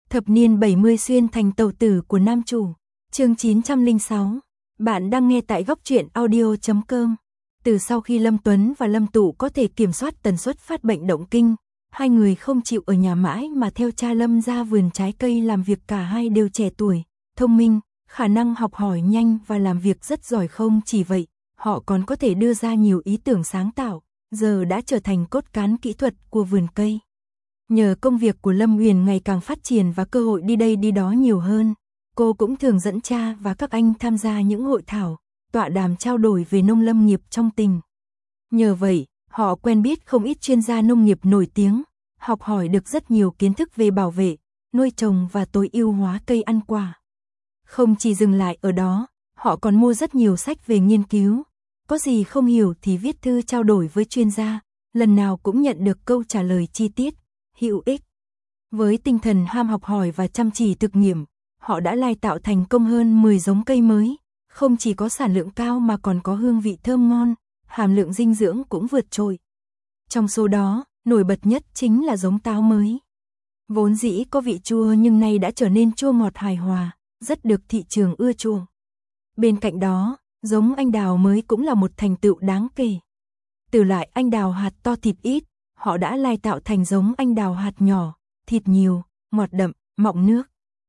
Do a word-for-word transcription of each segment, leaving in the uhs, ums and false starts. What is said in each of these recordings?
Thập niên bảy mươi xuyên thành tàu tử của nam chủ. Chương chín trăm lẻ sáu. Bạn đang nghe tại góc truyện audio chấm com. Từ sau khi Lâm Tuấn và Lâm Tụ có thể kiểm soát tần suất phát bệnh động kinh, hai người không chịu ở nhà mãi mà theo cha Lâm ra vườn trái cây làm việc. Cả hai đều trẻ tuổi, thông minh, khả năng học hỏi nhanh và làm việc rất giỏi. Không chỉ vậy, họ còn có thể đưa ra nhiều ý tưởng sáng tạo, giờ đã trở thành cốt cán kỹ thuật của vườn cây. Nhờ công việc của Lâm Uyển ngày càng phát triển và cơ hội đi đây đi đó nhiều hơn, cô cũng thường dẫn cha và các anh tham gia những hội thảo, tọa đàm trao đổi về nông lâm nghiệp trong tỉnh. Nhờ vậy, họ quen biết không ít chuyên gia nông nghiệp nổi tiếng, học hỏi được rất nhiều kiến thức về bảo vệ, nuôi trồng và tối ưu hóa cây ăn quả. Không chỉ dừng lại ở đó, họ còn mua rất nhiều sách về nghiên cứu, có gì không hiểu thì viết thư trao đổi với chuyên gia, lần nào cũng nhận được câu trả lời chi tiết, hữu ích. Với tinh thần ham học hỏi và chăm chỉ thực nghiệm, họ đã lai tạo thành công hơn mười giống cây mới, không chỉ có sản lượng cao mà còn có hương vị thơm ngon, hàm lượng dinh dưỡng cũng vượt trội. Trong số đó, nổi bật nhất chính là giống táo mới. Vốn dĩ có vị chua nhưng nay đã trở nên chua ngọt hài hòa, rất được thị trường ưa chuộng. Bên cạnh đó, giống anh đào mới cũng là một thành tựu đáng kể. Từ loại anh đào hạt to thịt ít, họ đã lai tạo thành giống anh đào hạt nhỏ, thịt nhiều, ngọt đậm, mọng nước.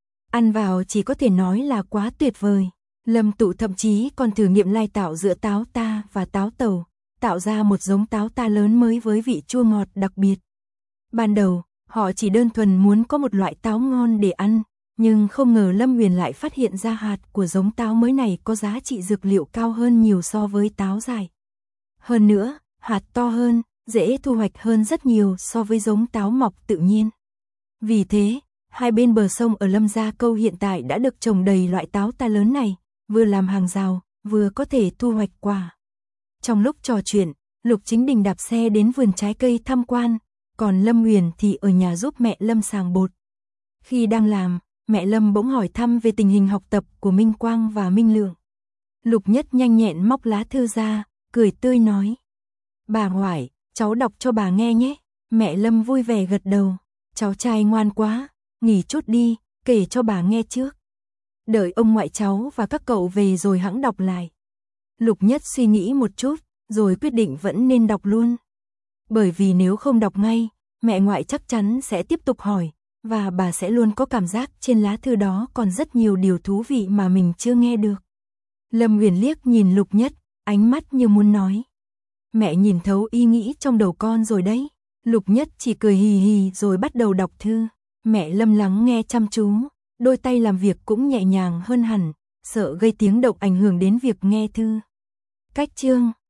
Ăn vào chỉ có thể nói là quá tuyệt vời. Lâm Tụ thậm chí còn thử nghiệm lai tạo giữa táo ta và táo tàu, tạo ra một giống táo ta lớn mới với vị chua ngọt đặc biệt. Ban đầu, họ chỉ đơn thuần muốn có một loại táo ngon để ăn, nhưng không ngờ Lâm Uyển lại phát hiện ra hạt của giống táo mới này có giá trị dược liệu cao hơn nhiều so với táo dài. Hơn nữa, hạt to hơn, dễ thu hoạch hơn rất nhiều so với giống táo mọc tự nhiên. Vì thế, hai bên bờ sông ở Lâm Gia Câu hiện tại đã được trồng đầy loại táo ta lớn này, vừa làm hàng rào, vừa có thể thu hoạch quả. Trong lúc trò chuyện, Lục Chính Đình đạp xe đến vườn trái cây tham quan, còn Lâm Uyển thì ở nhà giúp mẹ Lâm sàng bột. Khi đang làm, mẹ Lâm bỗng hỏi thăm về tình hình học tập của Minh Quang và Minh Lượng. Lục Nhất nhanh nhẹn móc lá thư ra, cười tươi nói: "Bà ngoại, cháu đọc cho bà nghe nhé." Mẹ Lâm vui vẻ gật đầu: "Cháu trai ngoan quá, nghỉ chút đi, kể cho bà nghe trước. Đợi ông ngoại cháu và các cậu về rồi hẵng đọc lại." Lục Nhất suy nghĩ một chút, rồi quyết định vẫn nên đọc luôn. Bởi vì nếu không đọc ngay, mẹ ngoại chắc chắn sẽ tiếp tục hỏi, và bà sẽ luôn có cảm giác trên lá thư đó còn rất nhiều điều thú vị mà mình chưa nghe được. Lâm Uyển liếc nhìn Lục Nhất, ánh mắt như muốn nói: "Mẹ nhìn thấu ý nghĩ trong đầu con rồi đấy." Lục Nhất chỉ cười hì hì rồi bắt đầu đọc thư. Mẹ Lâm lắng nghe chăm chú, đôi tay làm việc cũng nhẹ nhàng hơn hẳn, sợ gây tiếng động ảnh hưởng đến việc nghe thư. Cách chương